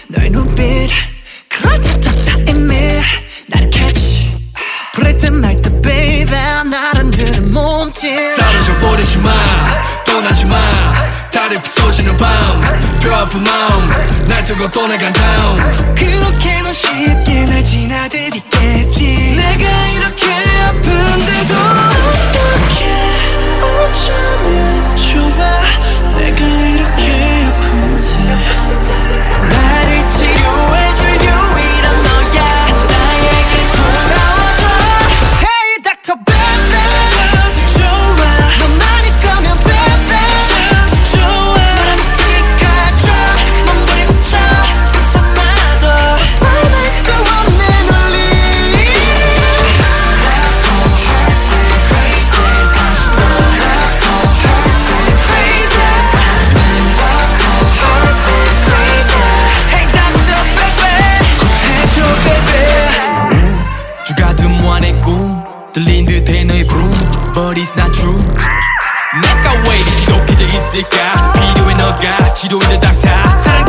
너의 눈빛 그럴듯하다 이미 나를 catch 부를 듯 말 듯 baby 나란 들은 몸짓 사라져 버리지마 떠나지마 달이 부서지는 밤 뼈아픈 마음 날 두고 떠나간 다음 그렇게 넌 쉽게 날 지나들이겠지 내가 이렇게 아픈데도 어떻게 어쩌면 좋아 내가 이렇게 아픈데 나를 치료해줄 유일한 너야 나에게 돌아와줘 Hey Dr. Baby 저도 좋아 너만 있다면 baby 저도 좋아 난 피카츄 몸부림 쳐 상처나도 설날 수 없는 원리 Love for hearts and crazy 다시 또 Love for hearts and crazy Love for hearts and crazy Hey Dr. Baby 해줘 baby 주가 든 무한의 꿈 들린 듯해 너의 부름 But it's not true 내가 왜 이리 지독해져 있을까 필요해 너가 지도해 닥터 사랑